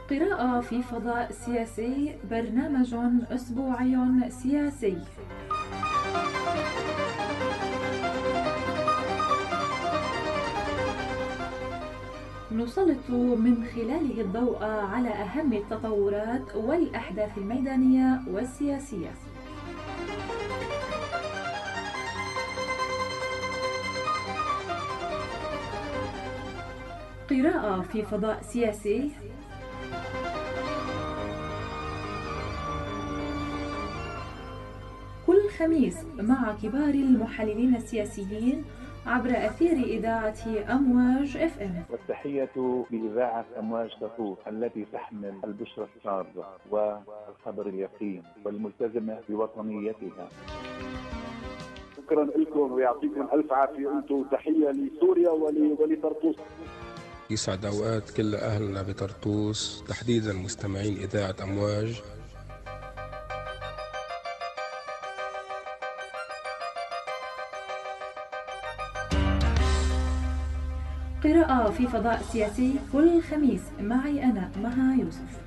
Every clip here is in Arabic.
قراءة في فضاء سياسي، برنامج أسبوعي سياسي. نسلط من خلاله الضوء على أهم التطورات والأحداث الميدانية والسياسية. قراءة في فضاء سياسي، كل خميس مع كبار المحللين السياسيين عبر أثير إذاعة أمواج FM. والتحية بإذاعة أمواج تطور التي تحمل البشرى السارة والخبر اليقين والملتزمة بوطنيتها. شكرا لكم ويعطيكم ألف عافية. أنتم تحية لسوريا ولطرطوس. يسعد أوقات كل أهلنا بطرطوس، تحديدا مستمعين إذاعة أمواج. قراءة في فضاء سياسي كل خميس معي أنا مها يوسف.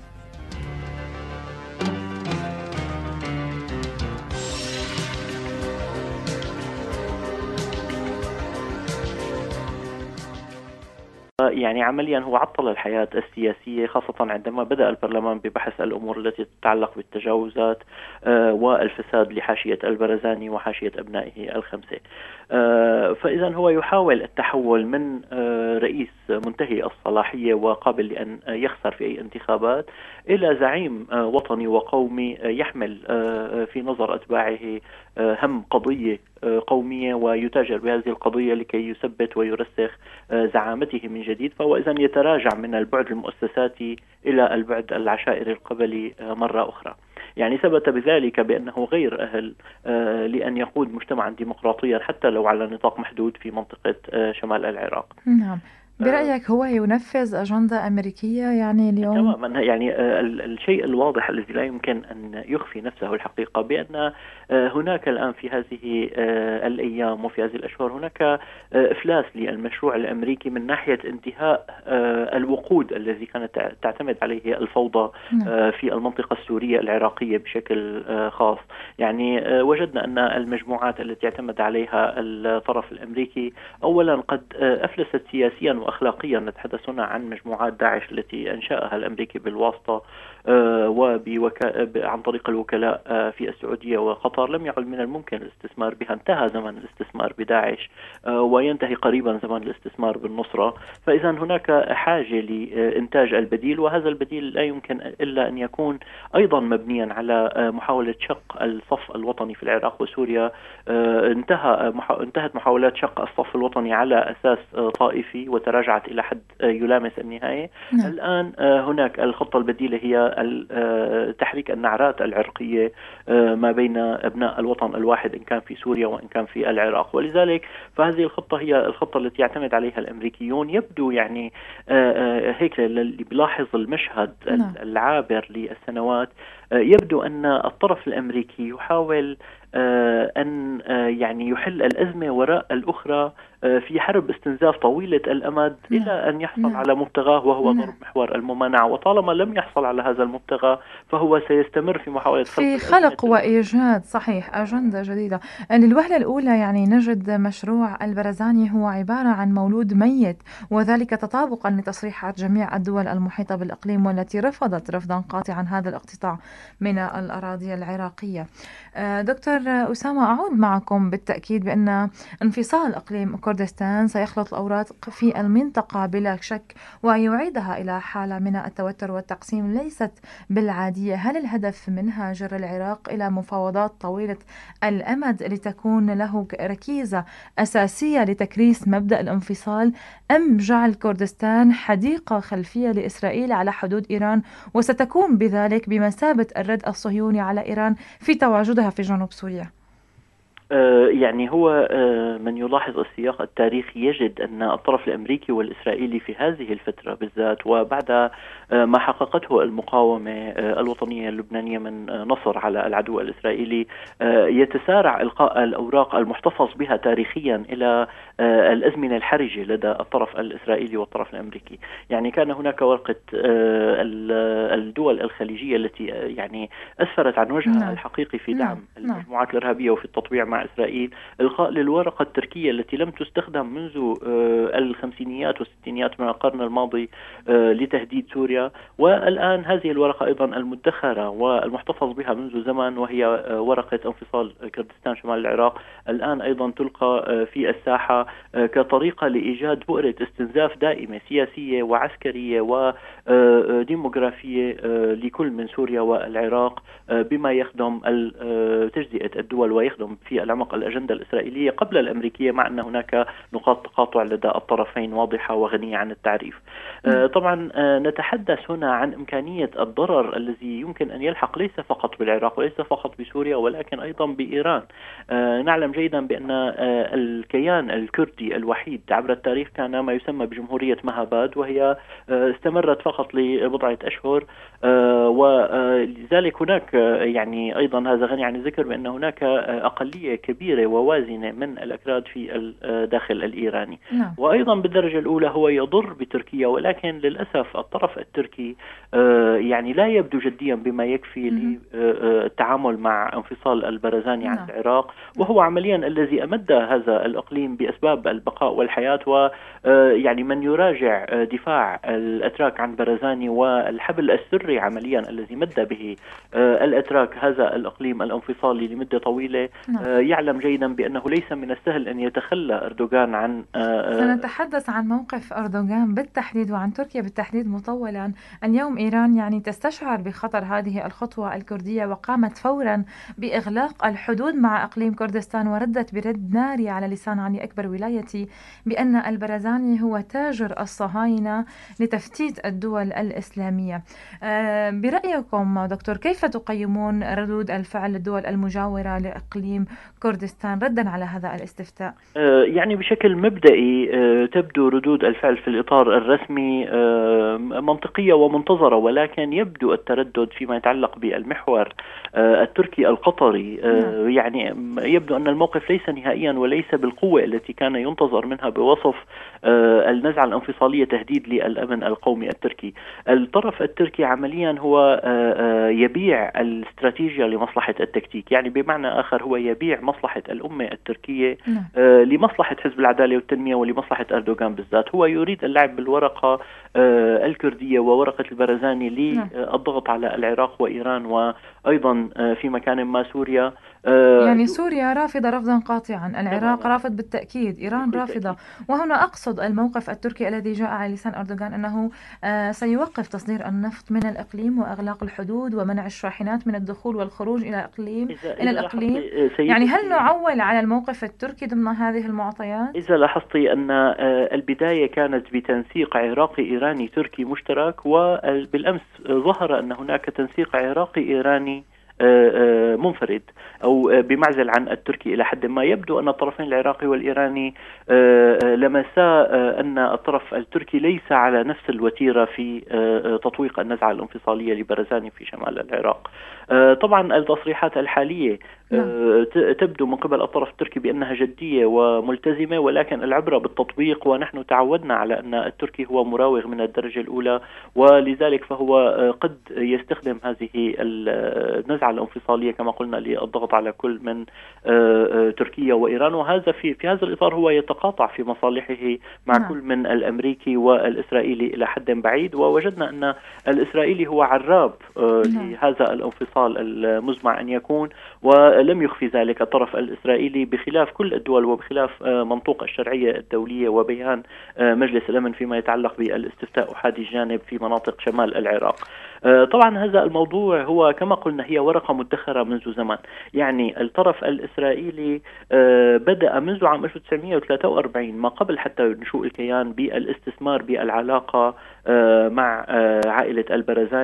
يعني عمليا هو عطل الحياة السياسية، خاصة عندما بدأ البرلمان ببحث الأمور التي تتعلق بالتجاوزات والفساد لحاشية البرزاني وحاشية أبنائه الخمسة. فإذا هو يحاول التحول من رئيس منتهي الصلاحية وقابل لأن يخسر في أي انتخابات إلى زعيم وطني وقومي يحمل في نظر أتباعه هم قضية قومية ويتاجر بهذه القضية لكي يثبت ويرسخ زعامته من جديد. فهو إذن يتراجع من البعد المؤسساتي إلى البعد العشائري القبلي مرة أخرى. يعني ثبت بذلك بأنه غير أهل لأن يقود مجتمعا ديمقراطيا حتى لو على نطاق محدود في منطقة شمال العراق. نعم، برأيك هو ينفذ أجندة أمريكية يعني اليوم؟ تماما. يعني الشيء الواضح الذي لا يمكن أن يخفي نفسه الحقيقة بأن هناك الآن في هذه الأيام وفي هذه الأشهر هناك إفلاس للمشروع الأمريكي من ناحية انتهاء الوقود الذي كانت تعتمد عليه الفوضى في المنطقة السورية العراقية بشكل خاص. يعني وجدنا أن المجموعات التي اعتمد عليها الطرف الأمريكي أولا قد أفلست سياسيا وأخلاقيا. نتحدث هنا عن مجموعات داعش التي أنشأها الأمريكي بالواسطة عن طريق الوكلاء في السعودية وقطر. لم يعد من الممكن الاستثمار بها، انتهى زمن الاستثمار بداعش وينتهي قريبا زمن الاستثمار بالنصرة. فإذا هناك حاجة لإنتاج البديل، وهذا البديل لا يمكن إلا أن يكون أيضا مبنيا على محاولة شق الصف الوطني في العراق وسوريا. انتهت محاولات شق الصف الوطني على أساس طائفي وتراجعت إلى حد يلامس النهاية. الآن هناك الخطة البديلة هي تحريك النعرات العرقية ما بين أبناء الوطن الواحد إن كان في سوريا وإن كان في العراق. ولذلك فهذه الخطة هي الخطة التي يعتمد عليها الأمريكيون. يبدو يعني هيك اللي بيلاحظ المشهد العابر للسنوات يبدو أن الطرف الأمريكي يحاول أن يعني يحل الأزمة وراء الأخرى في حرب استنزاف طويلة الأمد إلى أن يحصل على مبتغاه وهو ضرب محور الممانعة. وطالما لم يحصل على هذا المبتغى فهو سيستمر في محاولة خلق وإيجاد صحيح أجندة جديدة. للوهلة الأولى يعني نجد مشروع البرزاني هو عبارة عن مولود ميت، وذلك تطابقا لتصريحات جميع الدول المحيطة بالإقليم والتي رفضت رفضا قاطعا هذا الاقتطاع من الأراضي العراقية. دكتور أسامة، أعود معكم بالتأكيد بأن انفصال إقليم كردستان سيخلط الأوراق في المنطقة بلا شك ويعيدها إلى حالة من التوتر والتقسيم ليست بالعادية. هل الهدف منها جر العراق إلى مفاوضات طويلة الأمد لتكون له ركيزة أساسية لتكريس مبدأ الانفصال، أم جعل كردستان حديقة خلفية لإسرائيل على حدود إيران وستكون بذلك بمثابة الرد الصهيوني على إيران في تواجدها في جنوب سوريا؟ يعني هو من يلاحظ السياق التاريخي يجد أن الطرف الأمريكي والإسرائيلي في هذه الفترة بالذات وبعد ما حققته المقاومة الوطنية اللبنانية من نصر على العدو الإسرائيلي يتسارع إلقاء الأوراق المحتفظ بها تاريخيا إلى الأزمنة الحرجة لدى الطرف الإسرائيلي والطرف الأمريكي. يعني كان هناك ورقة الدول الخليجية التي يعني أسفرت عن وجهها الحقيقي في دعم المجموعات الإرهابية وفي التطبيع مع إسرائيل، إلقاء للورقة التركية التي لم تستخدم منذ الخمسينيات والستينيات من القرن الماضي لتهديد سوريا، والآن هذه الورقة أيضا المدخرة والمحتفظ بها منذ زمن وهي ورقة انفصال كردستان شمال العراق، الآن أيضا تلقى في الساحة كطريقة لإيجاد بؤرة استنزاف دائمة سياسية وعسكرية وديموغرافية لكل من سوريا والعراق بما يخدم تجزئة الدول ويخدم في العمق الأجندة الإسرائيلية قبل الأمريكية، مع أن هناك نقاط تقاطع لدى الطرفين واضحة وغنية عن التعريف. طبعا نتحدث هنا عن إمكانية الضرر الذي يمكن أن يلحق ليس فقط بالعراق وليس فقط بسوريا ولكن أيضا بإيران. نعلم جيدا بأن الكيان الكردي الوحيد عبر التاريخ كان ما يسمى بجمهورية مهاباد، وهي استمرت فقط لبضعة أشهر، ولذلك هناك يعني أيضا هذا غني عن الذكر بأن هناك أقلية كبيرة ووازنة من الأكراد في الداخل الإيراني. وأيضا بالدرجة الأولى هو يضر بتركيا، ولكن للأسف الطرف التركي يعني لا يبدو جديا بما يكفي للتعامل مع انفصال البرزاني عن العراق، وهو عمليا الذي أمد هذا الإقليم بأسباب البقاء والحياة. ويعني من يراجع دفاع الأتراك عن برزاني والحبل السري عمليا الذي مد به الأتراك هذا الإقليم الانفصالي لمدة طويلة يعلم جيدا بأنه ليس من السهل أن يتخلى أردوغان عن سنتحدث عن موقف أردوغان بالتحديد وعن تركيا بالتحديد مطولا. اليوم إيران يعني تستشعر بخطر هذه الخطوة الكردية وقامت فورا بإغلاق الحدود مع إقليم كردستان، وردت برد ناري على لسان علي أكبر ولايتي بأن البرزاني هو تاجر الصهاينة لتفتيت الدول الإسلامية. برأيكم دكتور كيف تقيمون ردود الفعل للدول المجاورة لإقليم كردستان ردا على هذا الاستفتاء؟ يعني بشكل مبدئي تبدو ردود الفعل في الإطار الرسمي منطقية ومنتظرة، ولكن يبدو التردد فيما يتعلق بالمحور التركي القطري. يعني يبدو أن الموقف ليس نهائيا وليس بالقوة التي كان ينتظر منها بوصف النزعة الانفصالية تهديد للأمن القومي التركي. الطرف التركي عمليا هو يبيع الاستراتيجية لمصلحة التكتيك، يعني بمعنى آخر هو يبيع مصلحة الأمة التركية لمصلحة حزب العدالة والتنمية ولمصلحة أردوغان بالذات. هو يريد اللعب بالورقة الكردية وورقة البرزاني للضغط على العراق وإيران وأيضا في مكان ما سوريا. يعني سوريا رافضة رفضا قاطعا، العراق رافض بالتأكيد، إيران رافضة. وهنا أقصد الموقف التركي الذي جاء على لسان أردوغان أنه سيوقف تصدير النفط من الإقليم وإغلاق الحدود ومنع الشاحنات من الدخول والخروج إلى الإقليم. يعني هل نعول على الموقف التركي ضمن هذه المعطيات؟ إذا لاحظتي أن البداية كانت بتنسيق عراقي إيراني تركي مشترك، وبالأمس ظهر أن هناك تنسيق عراقي إيراني منفرد أو بمعزل عن التركي إلى حد ما. يبدو أن الطرفين العراقي والإيراني لمسا أن الطرف التركي ليس على نفس الوتيرة في تطويق النزعة الانفصالية لبرزاني في شمال العراق. طبعا التصريحات الحالية تبدو من قبل الطرف التركي بأنها جدية وملتزمة، ولكن العبرة بالتطبيق، ونحن تعودنا على أن التركي هو مراوغ من الدرجة الأولى، ولذلك فهو قد يستخدم هذه النزعة الانفصالية كما قلنا للضغط على كل من تركيا وإيران. وهذا في هذا الإطار هو يتقاطع في مصالحه مع كل من الأمريكي والإسرائيلي إلى حد بعيد. ووجدنا أن الإسرائيلي هو عراب لهذا الانفصال المزمع أن يكون، ولم يخفي ذلك الطرف الإسرائيلي بخلاف كل الدول وبخلاف منطوق الشرعية الدولية وبيان مجلس الأمن فيما يتعلق بالاستفتاء أحادي الجانب في مناطق شمال العراق. طبعا هذا الموضوع هو كما قلنا هي ورقة مدخرة منذ زمن. يعني الطرف الإسرائيلي بدأ منذ عام 1943 ما قبل حتى نشوء الكيان بالاستثمار بالعلاقة مع عائلة البرزاني،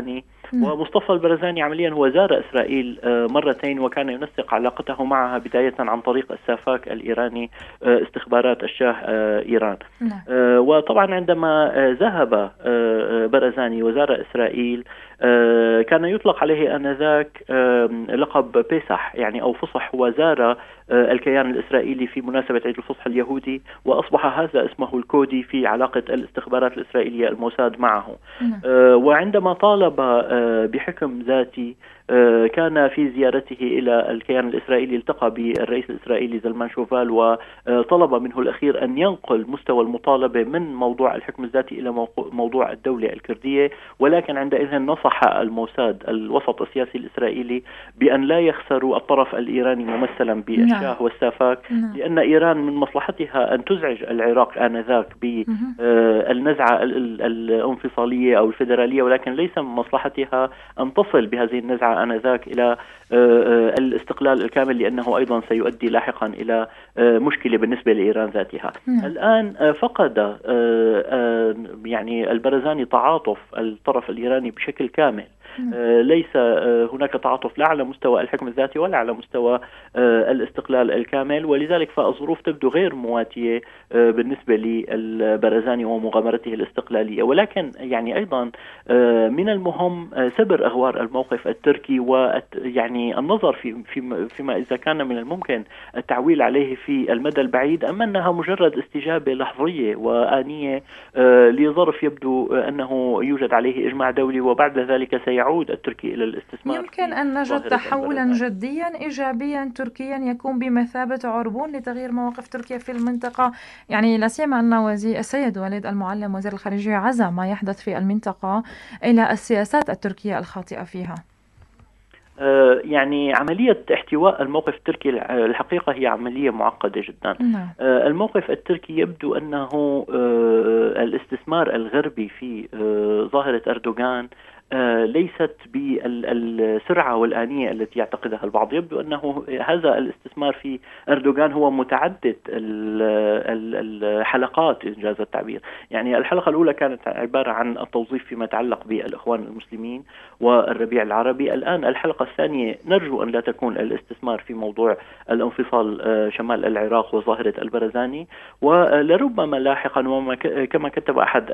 ومصطفى البرزاني عمليا هو زار إسرائيل مرتين، وكان ينسق علاقته معها بداية عن طريق السافاك الإيراني استخبارات الشاه إيران. وطبعا عندما ذهب برزاني وزار إسرائيل كان يطلق عليه آنذاك لقب بيسح يعني أو فصح، وزار الكيان الإسرائيلي في مناسبة عيد الفصح اليهودي، وأصبح هذا اسمه الكودي في علاقة الاستخبارات الإسرائيلية الموساد معه. وعندما طالب بحكم ذاتي كان في زيارته إلى الكيان الإسرائيلي التقى بالرئيس الإسرائيلي زلمان شوفال، وطلب منه الأخير أن ينقل مستوى المطالبة من موضوع الحكم الذاتي إلى موضوع الدولة الكردية. ولكن عندئذ نصح الموساد الوسط السياسي الإسرائيلي بأن لا يخسروا الطرف الإيراني ممثلا بالشاه والسافاك، لأن إيران من مصلحتها أن تزعج العراق آنذاك بالنزعة الانفصالية أو الفيدرالية، ولكن ليس من مصلحتها أن تصل بهذه النزعة آنذاك إلى الاستقلال الكامل، لأنه أيضا سيؤدي لاحقا إلى مشكلة بالنسبة لإيران ذاتها. الآن فقد يعني البرزاني تعاطف الطرف الإيراني بشكل كامل، ليس هناك تعاطف لا على مستوى الحكم الذاتي ولا على مستوى الاستقلال الكامل، ولذلك فالظروف تبدو غير مواتية بالنسبة للبرزاني ومغامرته الاستقلالية. ولكن يعني أيضا من المهم سبر أغوار الموقف التركي، ويعني النظر فيما إذا كان من الممكن التعويل عليه في المدى البعيد، أم أنها مجرد استجابة لحظية وآنية لظرف يبدو أنه يوجد عليه إجماع دولي، وبعد ذلك سيعود التركي إلى الاستثمار. يمكن أن نجد تحولا جديا إيجابيا تركيا يكون بمثابة عربون لتغيير مواقف تركيا في المنطقة، يعني لا سيما أن السيد وليد المعلم وزير الخارجية عزا ما يحدث في المنطقة إلى السياسات التركية الخاطئة فيها. يعني عملية احتواء الموقف التركي الحقيقة هي عملية معقدة جدا. الموقف التركي يبدو أنه الاستثمار الغربي في ظاهرة أردوغان ليست بالسرعة والآنية التي يعتقدها البعض. يبدو أنه هذا الاستثمار في أردوغان هو متعدد الحلقات إنجاز التعبير. يعني الحلقة الأولى كانت عبارة عن التوظيف فيما يتعلق بالإخوان المسلمين والربيع العربي. الآن الحلقة الثانية نرجو أن لا تكون الاستثمار في موضوع الانفصال شمال العراق وظاهرة البرزاني، ولربما لاحقا كما كتب أحد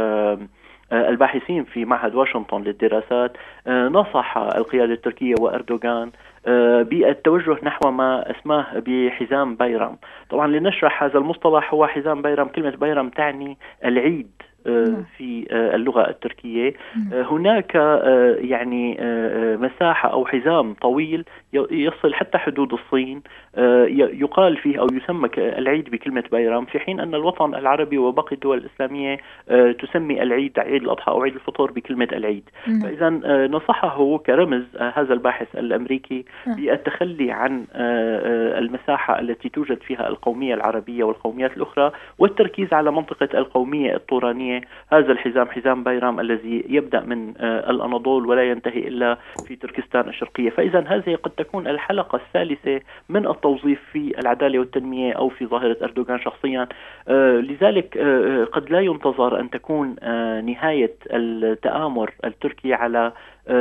الباحثين في معهد واشنطن للدراسات نصح القيادة التركية وأردوغان بالتوجه نحو ما اسماه بحزام بايرام. طبعا لنشرح هذا المصطلح، هو حزام بايرام، كلمة بايرام تعني العيد في اللغة التركية. هناك يعني مساحة أو حزام طويل يصل حتى حدود الصين يقال فيه أو يسمى العيد بكلمة بايرام، في حين أن الوطن العربي وباقي الدول الإسلامية تسمي العيد عيد الأضحى أو عيد الفطر بكلمة العيد. فإذا نصحه كرمز هذا الباحث الأمريكي بالتخلي عن المساحة التي توجد فيها القومية العربية والقوميات الأخرى والتركيز على منطقة القومية الطورانية. هذا الحزام حزام بايرام الذي يبدأ من الأناضول ولا ينتهي إلا في تركستان الشرقية. فإذا هذه قد تكون الحلقة الثالثة من التوظيف في العدالة والتنمية أو في ظاهرة أردوغان شخصيا. لذلك قد لا ينتظر أن تكون نهاية التآمر التركي على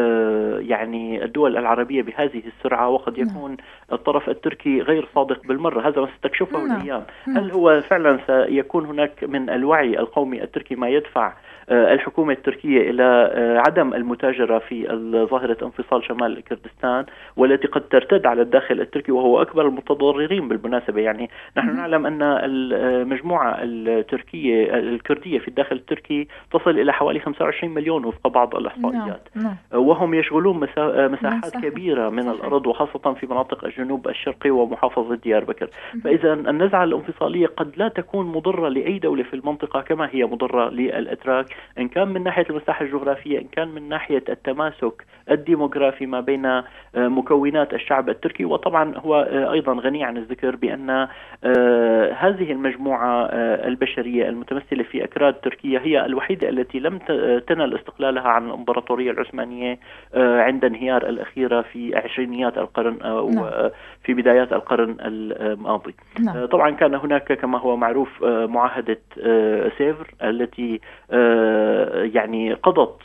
يعني الدول العربية بهذه السرعة، وقد يكون الطرف التركي غير صادق بالمرة. هذا ما ستكشفه الأيام. هل هو فعلا سيكون هناك من الوعي القومي التركي ما يدفع الحكومة التركية إلى عدم المتاجرة في ظاهرة انفصال شمال كردستان، والتي قد ترتد على الداخل التركي وهو أكبر المتضررين بالمناسبة. يعني نحن نعلم أن المجموعة التركية الكردية في الداخل التركي تصل إلى حوالي 25 مليون وفق بعض الإحصائيات، وهم يشغلون مساحات كبيرة من الأرض وخاصة في مناطق الجنوب الشرقي ومحافظة ديار بكر. فإذا النزعة الانفصالية قد لا تكون مضرة لأي دولة في المنطقة كما هي مضرة للأتراك، إن كان من ناحية المساحة الجغرافية، إن كان من ناحية التماسك الديموغرافي ما بين مكونات الشعب التركي. وطبعا هو أيضا غني عن الذكر بأن هذه المجموعة البشرية المتمثلة في أكراد تركيا هي الوحيدة التي لم تنل استقلالها عن الإمبراطورية العثمانية عند انهيار الأخيرة في عشرينيات القرن وفي بدايات القرن الماضي. طبعا كان هناك كما هو معروف معاهدة سيفر التي يعني قضت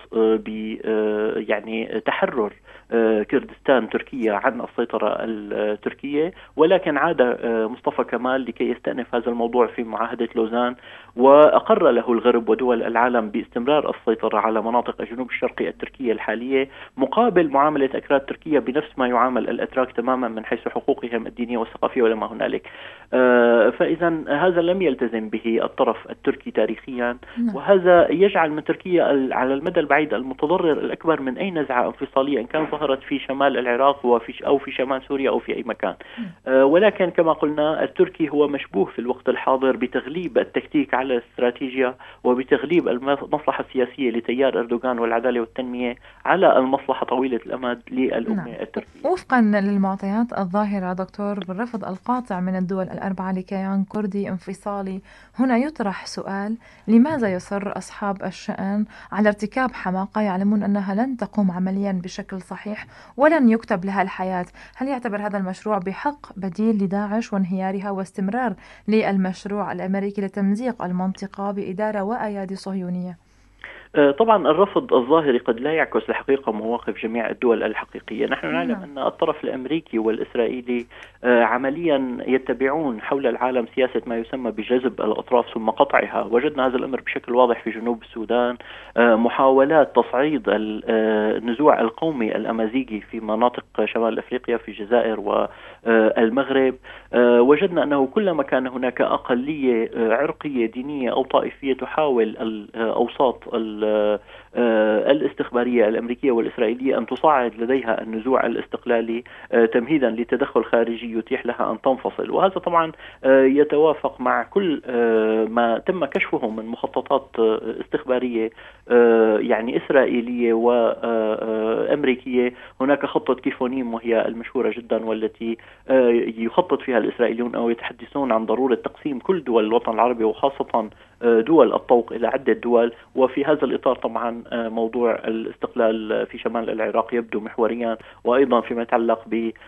يعني تحرر كردستان تركيا عن السيطرة التركية، ولكن عاد مصطفى كمال لكي يستأنف هذا الموضوع في معاهدة لوزان، وأقر له الغرب ودول العالم باستمرار السيطرة على مناطق الجنوب الشرقي التركية الحالية، مقابل معاملة أكراد تركيا بنفس ما يعامل الأتراك تماما من حيث حقوقهم الدينية والثقافية ولما هنالك. فإذا هذا لم يلتزم به الطرف التركي تاريخيا، وهذا يجعل من تركيا على المدى البعيد المتضرر الأكبر من أي نزعة انفصالية إن كان ظهرت في شمال العراق أو في شمال سوريا أو في أي مكان. ولكن كما قلنا التركي هو مشبوه في الوقت الحاضر بتغليب التكتيك على الاستراتيجية وبتغليب المصلحة السياسية لتيار أردوغان والعدالة والتنمية على المصلحة طويلة الأمد للأمة التركية. وفقا للمعطيات الظاهرة دكتور بالرفض القاطع من الدول الأربعة لكيان كردي انفصالي، هنا يطرح سؤال: لماذا يصر أصحاب الشأن على ارتكاب حماقة يعلمون أنها لن تقوم عمليا بشكل صحيح ولن يكتب لها الحياة؟ هل يعتبر هذا المشروع بحق بديل لداعش وانهيارها واستمرار للمشروع الأمريكي لتمزيق المنطقة بإدارة وأيادي صهيونية؟ طبعا الرفض الظاهري قد لا يعكس الحقيقة مواقف جميع الدول الحقيقية. نحن نعلم أن الطرف الأمريكي والإسرائيلي عمليا يتبعون حول العالم سياسة ما يسمى بجذب الأطراف ثم قطعها. وجدنا هذا الأمر بشكل واضح في جنوب السودان، محاولات تصعيد النزوع القومي الأمازيغي في مناطق شمال أفريقيا في الجزائر والمغرب. وجدنا أنه كلما كان هناك أقلية عرقية دينية أو طائفية تحاول الأوساط الاستخبارية الأمريكية والإسرائيلية أن تصعد لديها النزوع الاستقلالي تمهيدا لتدخل خارجي يتيح لها أن تنفصل. وهذا طبعا يتوافق مع كل ما تم كشفه من مخططات استخبارية يعني إسرائيلية وأمريكية. هناك خطة كيفونيم وهي المشهورة جدا، والتي يخطط فيها الإسرائيليون أو يتحدثون عن ضرورة تقسيم كل دول الوطن العربي وخاصة دول الطوق إلى عدة دول. وفي هذا الإطار طبعا موضوع الاستقلال في شمال العراق يبدو محوريا، وأيضا فيما يتعلق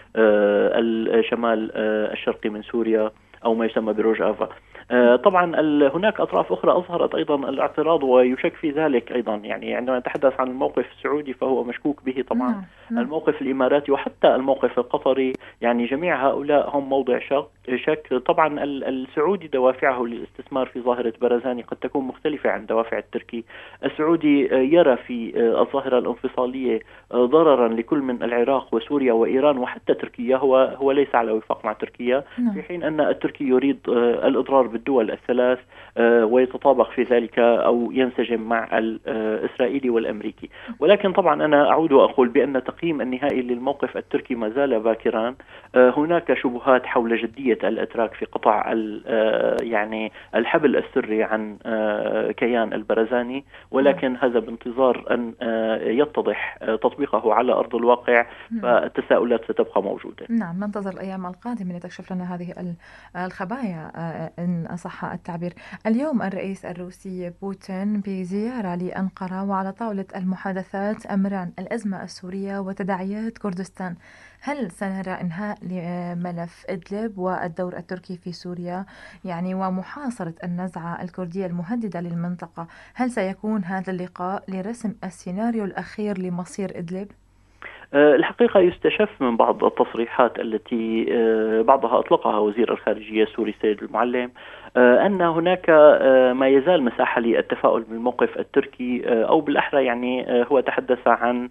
بالشمال الشرقي من سوريا أو ما يسمى بروجافا. طبعا هناك أطراف أخرى أظهرت أيضا الاعتراض ويشك في ذلك أيضا. يعني عندما نتحدث عن الموقف السعودي فهو مشكوك به طبعا. الموقف الإماراتي وحتى الموقف القطري، يعني جميع هؤلاء هم موضع شك. طبعا السعودي دوافعه للاستثمار في ظاهرة برزاني قد تكون مختلفة عن دوافع التركي. السعودي يرى في الظاهرة الانفصالية ضررا لكل من العراق وسوريا وإيران وحتى تركيا، هو ليس على وفاق مع تركيا، في حين أن التركي يريد الإضرار بالدول الثلاث ويتطابق في ذلك أو ينسجم مع الإسرائيلي والأمريكي. ولكن طبعا أنا أعود وأقول بأن تقييم النهائي للموقف التركي ما زال باكرا. هناك شبهات حول جدية الأتراك في قطع يعني الحبل السري عن كيان البرزاني، ولكن هذا بانتظار أن يتضح تطبيقه على أرض الواقع، فالتساؤلات ستبقى موجودة. نعم، ننتظر الأيام القادمة لتكشف لنا هذه الخبايا إن أصح التعبير. اليوم الرئيس الروسي بوتين بزيارة لأنقرة وعلى طاولة المحادثات أمران: الأزمة السورية وتداعيات كردستان. هل سنرى إنهاء لملف إدلب والدور التركي في سوريا يعني ومحاصرة النزعة الكردية المهددة للمنطقة؟ هل سيكون هذا اللقاء لرسم السيناريو الأخير لمصير إدلب؟ الحقيقة يستشف من بعض التصريحات التي بعضها أطلقها وزير الخارجية السوري سيد المعلم أن هناك ما يزال مساحة للتفاؤل بالموقف التركي، أو بالأحرى يعني هو تحدث عن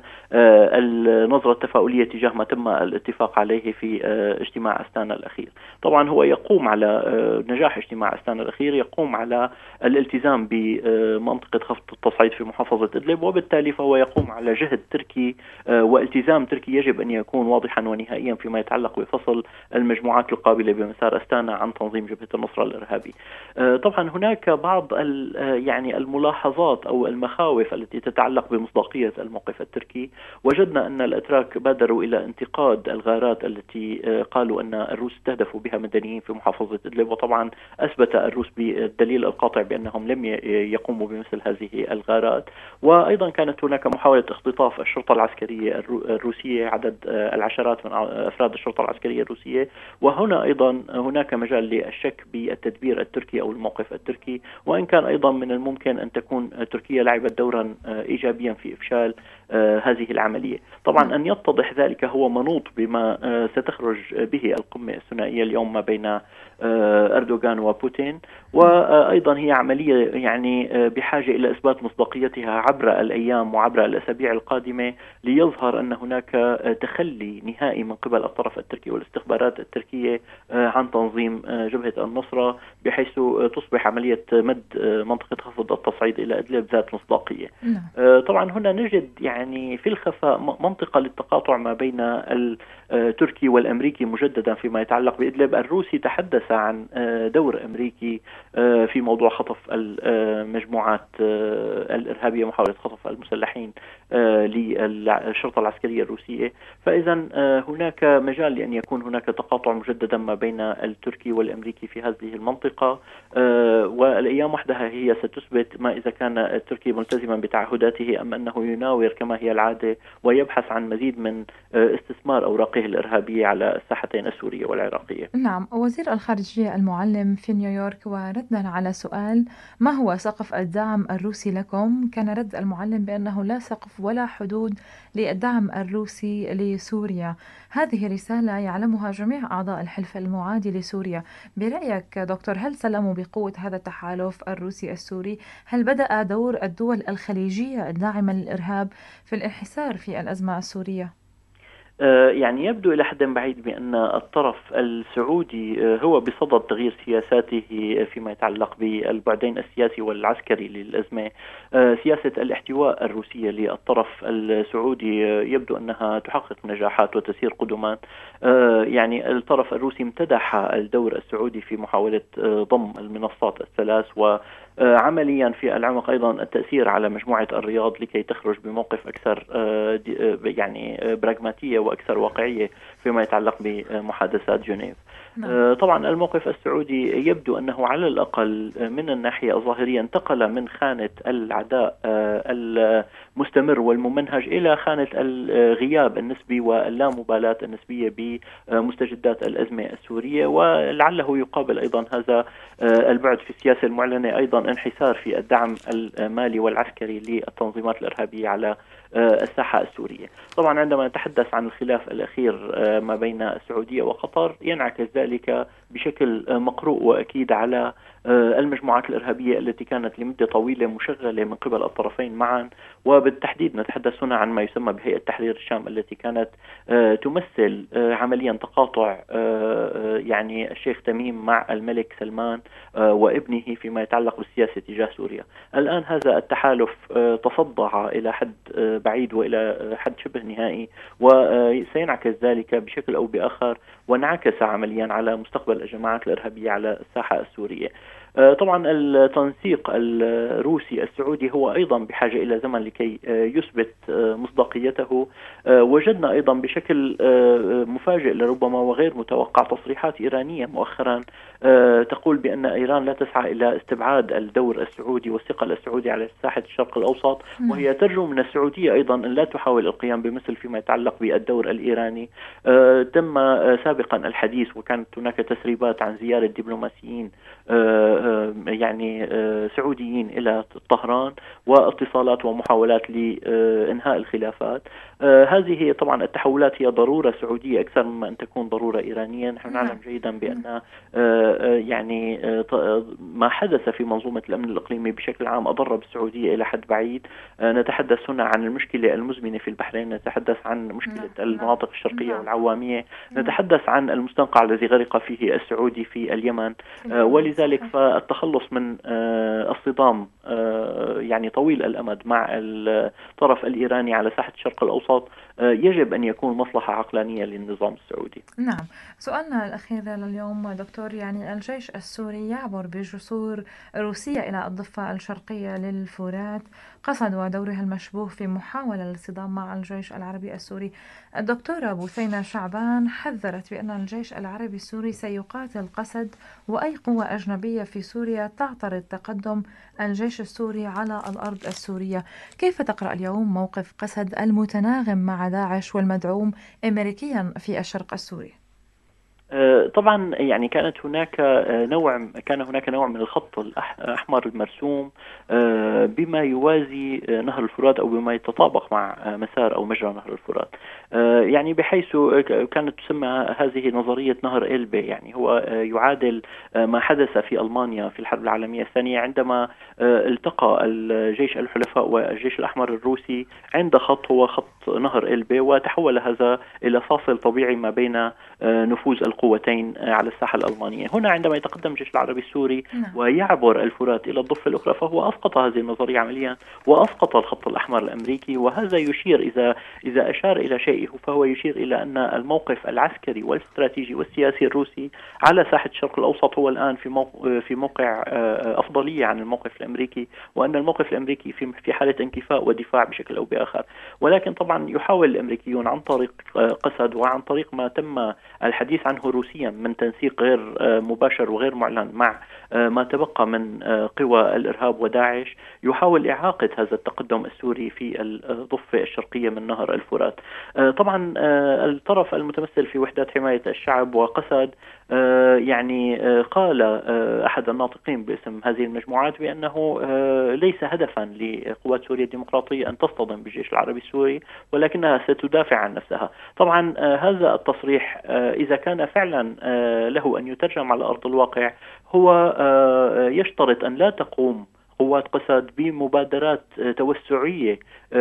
النظرة التفاؤلية تجاه ما تم الاتفاق عليه في اجتماع أستانا الأخير. طبعا هو يقوم على نجاح اجتماع أستانا الأخير، يقوم على الالتزام بمنطقة خفض التصعيد في محافظة إدلب، وبالتالي فهو يقوم على جهد تركي والتزام تركي يجب أن يكون واضحا ونهائيا فيما يتعلق بفصل المجموعات القابلة بمسار أستانا عن تنظيم جبهة النصرة الإرهابي. طبعا هناك بعض يعني الملاحظات أو المخاوف التي تتعلق بمصداقية الموقف التركي. وجدنا أن الأتراك بادروا إلى انتقاد الغارات التي قالوا أن الروس استهدفوا بها مدنيين في محافظة إدلب، وطبعا أثبت الروس بالدليل القاطع بأنهم لم يقوموا بمثل هذه الغارات. وأيضا كانت هناك محاولة اختطاف الشرطة العسكرية الروسية، عدد العشرات من أفراد الشرطة العسكرية الروسية. وهنا أيضا هناك مجال للشك بالتدبير التركي أو الموقف التركي، وإن كان أيضا من الممكن أن تكون تركيا لعبت دورا إيجابيا في إفشال هذه العملية. طبعا أن يتضح ذلك هو منوط بما ستخرج به القمة الثنائية اليوم ما بين أردوغان وبوتين، وأيضا هي عملية يعني بحاجة إلى إثبات مصداقيتها عبر الأيام وعبر الأسابيع القادمة، ليظهر أن هناك تخلي نهائي من قبل الطرف التركي والاستخبارات التركية عن تنظيم جبهة النصرة، بحيث تصبح عملية مد منطقة خفض التصعيد إلى إدلب ذات مصداقية. طبعا هنا نجد يعني في الخفاء منطقة للتقاطع ما بين التركي والأمريكي مجددا فيما يتعلق بإدلب. الروسي تحدث عن دور أمريكي في موضوع خطف المجموعات الإرهابية، محاولة خطف المسلحين للشرطة العسكرية الروسية. فإذا هناك مجال لأن يكون هناك تقاطع مجددا ما بين التركي والأمريكي في هذه المنطقة، والأيام وحدها هي ستثبت ما إذا كان التركي ملتزما بتعهداته أم أنه يناور كما هي العادة ويبحث عن مزيد من استثمار أوراقه الإرهابية على الساحتين السورية والعراقية. نعم، وزير الخارجية المعلم في نيويورك، وردا على سؤال ما هو سقف الدعم الروسي لكم، كان رد المعلم بأنه لا سقف ولا حدود للدعم الروسي لسوريا. هذه رسالة يعلمها جميع أعضاء الحلف المعادي لسوريا. برأيك دكتور، هل سلموا بقوة هذا التحالف الروسي السوري؟ هل بدأ دور الدول الخليجية الداعمة للإرهاب في الانحسار في الأزمة السورية؟ يعني يبدو إلى حد بعيد بأن الطرف السعودي هو بصدد تغيير سياساته فيما يتعلق بالبعدين السياسي والعسكري للأزمة. سياسة الاحتواء الروسية للطرف السعودي يبدو أنها تحقق نجاحات وتسير قدما. يعني الطرف الروسي امتدح الدور السعودي في محاولة ضم المنصات الثلاث، وعمليا في العمق أيضا التأثير على مجموعة الرياض لكي تخرج بموقف أكثر يعني براغماتية وأكثر واقعية فيما يتعلق بمحادثات جنيف. طبعا الموقف السعودي يبدو أنه على الأقل من الناحية الظاهرية انتقل من خانة العداء المستمر والممنهج إلى خانة الغياب النسبي واللامبالاة النسبية بمستجدات الأزمة السورية، ولعله يقابل أيضا هذا البعد في السياسة المعلنة أيضا انحسار في الدعم المالي والعسكري للتنظيمات الإرهابية على الساحة السورية. طبعا عندما نتحدث عن الخلاف الأخير ما بين السعودية وقطر ينعكس ذلك بشكل مقروء وأكيد على المجموعات الإرهابية التي كانت لمدة طويلة مشغلة من قبل الطرفين معا، وبالتحديد نتحدث هنا عن ما يسمى بهيئة تحرير الشام التي كانت تمثل عمليا تقاطع يعني الشيخ تميم مع الملك سلمان وابنه فيما يتعلق بالسياسة تجاه سوريا. الآن هذا التحالف تصدع إلى حد بعيد وإلى حد شبه نهائي، وسينعكس ذلك بشكل أو بآخر وانعكس عمليا على مستقبل الجماعات الإرهابية على الساحة السورية. طبعا التنسيق الروسي السعودي هو أيضا بحاجة إلى زمن لكي يثبت مصداقيته. وجدنا أيضا بشكل مفاجئ لربما وغير متوقع تصريحات إيرانية مؤخرا تقول بأن إيران لا تسعى إلى استبعاد الدور السعودي والثقل السعودي على ساحة الشرق الأوسط، وهي ترجو من السعودية أيضا أن لا تحاول القيام بمثل فيما يتعلق بالدور الإيراني. تم سابقا الحديث وكانت هناك تسريبات عن زيارة دبلوماسيين يعني سعوديين إلى طهران واتصالات ومحاولات لإنهاء الخلافات. هذه طبعا التحولات هي ضرورة سعودية أكثر مما أن تكون ضرورة إيرانية. نحن نعلم جيدا بأن يعني ما حدث في منظومة الأمن الإقليمي بشكل عام أضر بالسعودية إلى حد بعيد. نتحدث هنا عن المشكلة المزمنة في البحرين، نتحدث عن مشكلة المناطق الشرقية والعوامية، نتحدث عن المستنقع الذي غرق فيه السعودي في اليمن. ولذلك فالتخلص من الصدام يعني طويل الأمد مع الطرف الإيراني على ساحة الشرق الأوسط يجب أن يكون مصلحة عقلانية للنظام السعودي. نعم، سؤالنا الأخير لليوم دكتور، يعني الجيش السوري يعبر بجسور روسية إلى الضفة الشرقية للفرات قصد ودورها المشبوه في محاولة للصدام مع الجيش العربي السوري. الدكتورة بوثينة شعبان حذرت بأن الجيش العربي السوري سيقاتل قسد وأي قوة أجنبية في في سوريا تعترض تقدم الجيش السوري على الأرض السورية. كيف تقرأ اليوم موقف قسد المتناغم مع داعش والمدعوم أمريكيا في الشرق السوري؟ طبعا يعني كان هناك نوع من الخط الأحمر المرسوم بما يوازي نهر الفرات أو بما يتطابق مع مسار أو مجرى نهر الفرات، يعني بحيث كانت تسمى هذه نظرية نهر إلبي. يعني هو يعادل ما حدث في ألمانيا في الحرب العالمية الثانية عندما التقى الجيش الحلفاء والجيش الأحمر الروسي عند خط هو خط نهر إلبي، وتحول هذا إلى فاصل طبيعي ما بين نفوذ القوتين على الساحة الألمانية. هنا عندما يتقدم الجيش العربي السوري ويعبر الفرات إلى الضفة الأخرى فهو أسقط هذه النظرية عمليا وأسقط الخط الأحمر الأمريكي، وهذا يشير إذا أشار إلى شيء فهو يشير إلى أن الموقف العسكري والاستراتيجي والسياسي الروسي على ساحة الشرق الأوسط هو الآن في موقع أفضلية عن الموقف الأمريكي، وأن الموقف الأمريكي في حالة انكفاء ودفاع بشكل أو بآخر. ولكن طبعا يحاول الأمريكيون عن طريق قسد وعن طريق ما تم الحديث عنه روسيا من تنسيق غير مباشر وغير معلن مع ما تبقى من قوى الإرهاب وداعش، يحاول إعاقة هذا التقدم السوري في الضفة الشرقية من نهر الفرات. طبعا الطرف المتمثل في وحدات حماية الشعب وقسد يعني قال أحد الناطقين باسم هذه المجموعات بأنه ليس هدفا لقوات سوريا الديمقراطية أن تصطدم بالجيش العربي السوري، ولكنها ستدافع عن نفسها. طبعا هذا التصريح إذا كان فعلا له أن يترجم على أرض الواقع هو يشترط أن لا تقوم قوات قسد بمبادرات توسعية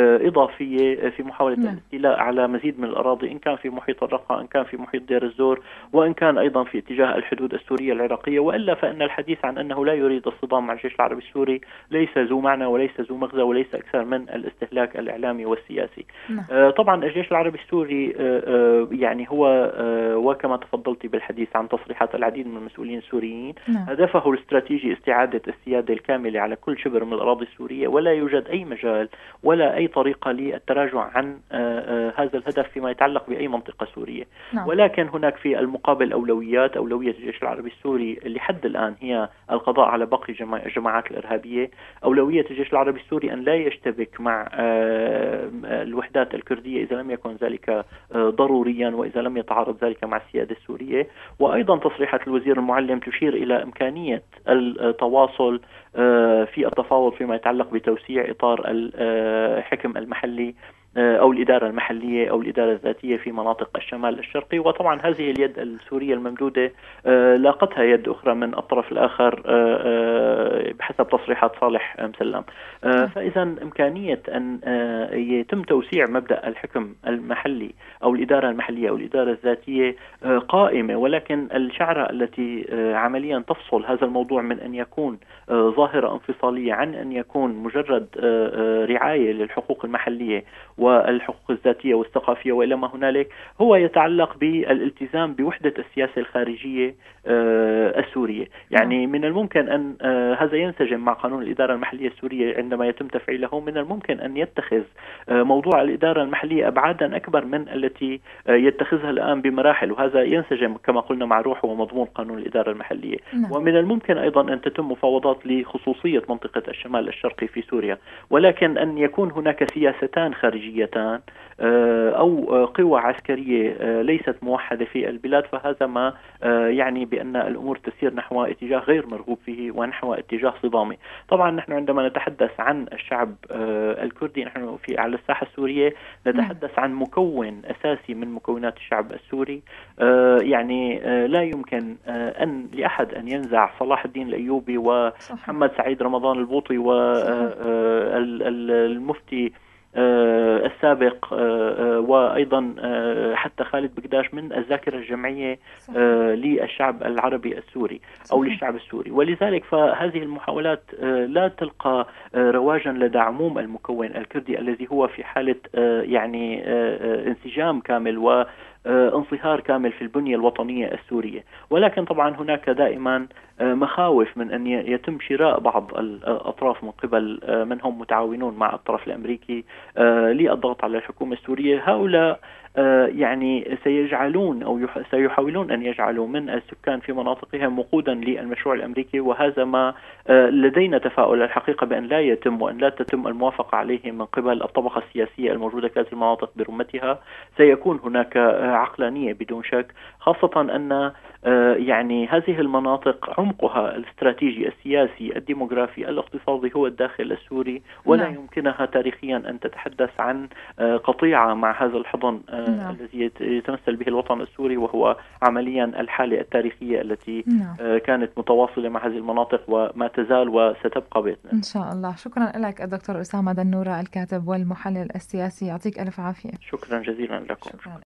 إضافية في محاولة الاستيلاء على مزيد من الأراضي، إن كان في محيط الرقة، إن كان في محيط دير الزور، وإن كان أيضا في اتجاه الحدود السورية العراقية. وإلا فإن الحديث عن أنه لا يريد الصدام مع الجيش العربي السوري ليس ذو معنى وليس ذو مغزى وليس أكثر من الاستهلاك الإعلامي والسياسي. طبعا الجيش العربي السوري يعني هو وكما تفضلت بالحديث عن تصريحات العديد من المسؤولين السوريين هدفه الاستراتيجي استعادة السيادة الكاملة على كل شبر من الأراضي السورية، ولا يوجد أي مجال ولا أي طريقة للتراجع عن هذا الهدف فيما يتعلق بأي منطقة سورية. ولكن هناك في المقابل أولويات. أولوية الجيش العربي السوري لحد الآن هي القضاء على باقي الجماعات الإرهابية. أولوية الجيش العربي السوري أن لا يشتبك مع الوحدات الكردية إذا لم يكن ذلك ضروريا وإذا لم يتعارض ذلك مع السيادة السورية. وأيضا تصريحات الوزير المعلم تشير إلى إمكانية التواصل في التفاوض فيما يتعلق بتوسيع إطار الحكم المحلي أو الإدارة المحلية أو الإدارة الذاتية في مناطق الشمال الشرقي. وطبعا هذه اليد السورية الممدودة لاقتها يد أخرى من الطرف الآخر بحسب تصريحات صالح مسلم. فإذا إمكانية أن يتم توسيع مبدأ الحكم المحلي أو الإدارة المحلية أو الإدارة الذاتية قائمة، ولكن الشعرة التي عمليا تفصل هذا الموضوع من أن يكون ظاهرة انفصالية عن أن يكون مجرد رعاية للحقوق المحلية والحقوق الذاتية والثقافية وإلى ما هنالك، هو يتعلق بالالتزام بوحدة السياسة الخارجية السورية. يعني من الممكن أن هذا ينسجم مع قانون الإدارة المحلية السورية عندما يتم تفعيله. من الممكن أن يتخذ موضوع الإدارة المحلية أبعادا أكبر من التي يتخذها الآن بمراحل، وهذا ينسجم كما قلنا مع روح ومضمون قانون الإدارة المحلية. ومن الممكن أيضا أن تتم مفاوضات لخصوصية منطقة الشمال الشرقي في سوريا، ولكن أن يكون هناك سياستان خارجيتان أو قوى عسكرية ليست موحدة في البلاد، فهذا ما يعني بأن الأمور تسير نحو اتجاه غير مرغوب فيه ونحو اتجاه صدامي. طبعا نحن عندما نتحدث عن الشعب الكردي نحن على الساحة السورية نتحدث عن مكون أساسي من مكونات الشعب السوري. يعني لا يمكن أن لأحد أن ينزع صلاح الدين الأيوبي ومحمد سعيد رمضان البوطي والمفتي السابق وأيضا حتى خالد بقداش من الذاكرة الجمعية للشعب العربي السوري أو للشعب السوري. ولذلك فهذه المحاولات لا تلقى رواجا لدى عموم المكون الكردي الذي هو في حالة يعني انسجام كامل وانصهار كامل في البنية الوطنية السورية. ولكن طبعا هناك دائما مخاوف من أن يتم شراء بعض الأطراف من قبل من هم متعاونون مع الطرف الأمريكي للضغط على الحكومة السورية. هؤلاء يعني سيجعلون أو سيحاولون أن يجعلوا من السكان في مناطقهم وقودا للمشروع الأمريكي، وهذا ما لدينا تفاؤل الحقيقة بأن لا يتم وأن لا تتم الموافقة عليه من قبل الطبقة السياسية الموجودة في هذه المناطق برمتها. سيكون هناك عقلانية بدون شك، خاصة أن يعني هذه المناطق عمقها الاستراتيجي السياسي الديموغرافي الاقتصادي هو الداخل السوري، ولا يمكنها تاريخيا أن تتحدث عن قطيعة مع هذا الحضن الذي يتمثل به الوطن السوري، وهو عمليا الحالة التاريخية التي كانت متواصلة مع هذه المناطق وما تزال وستبقى بإذن الله. إن شاء الله. شكرا لك الدكتور أسامة دنورة، الكاتب والمحلل السياسي، يعطيك ألف عافية. شكرا جزيلا لكم. شكرا.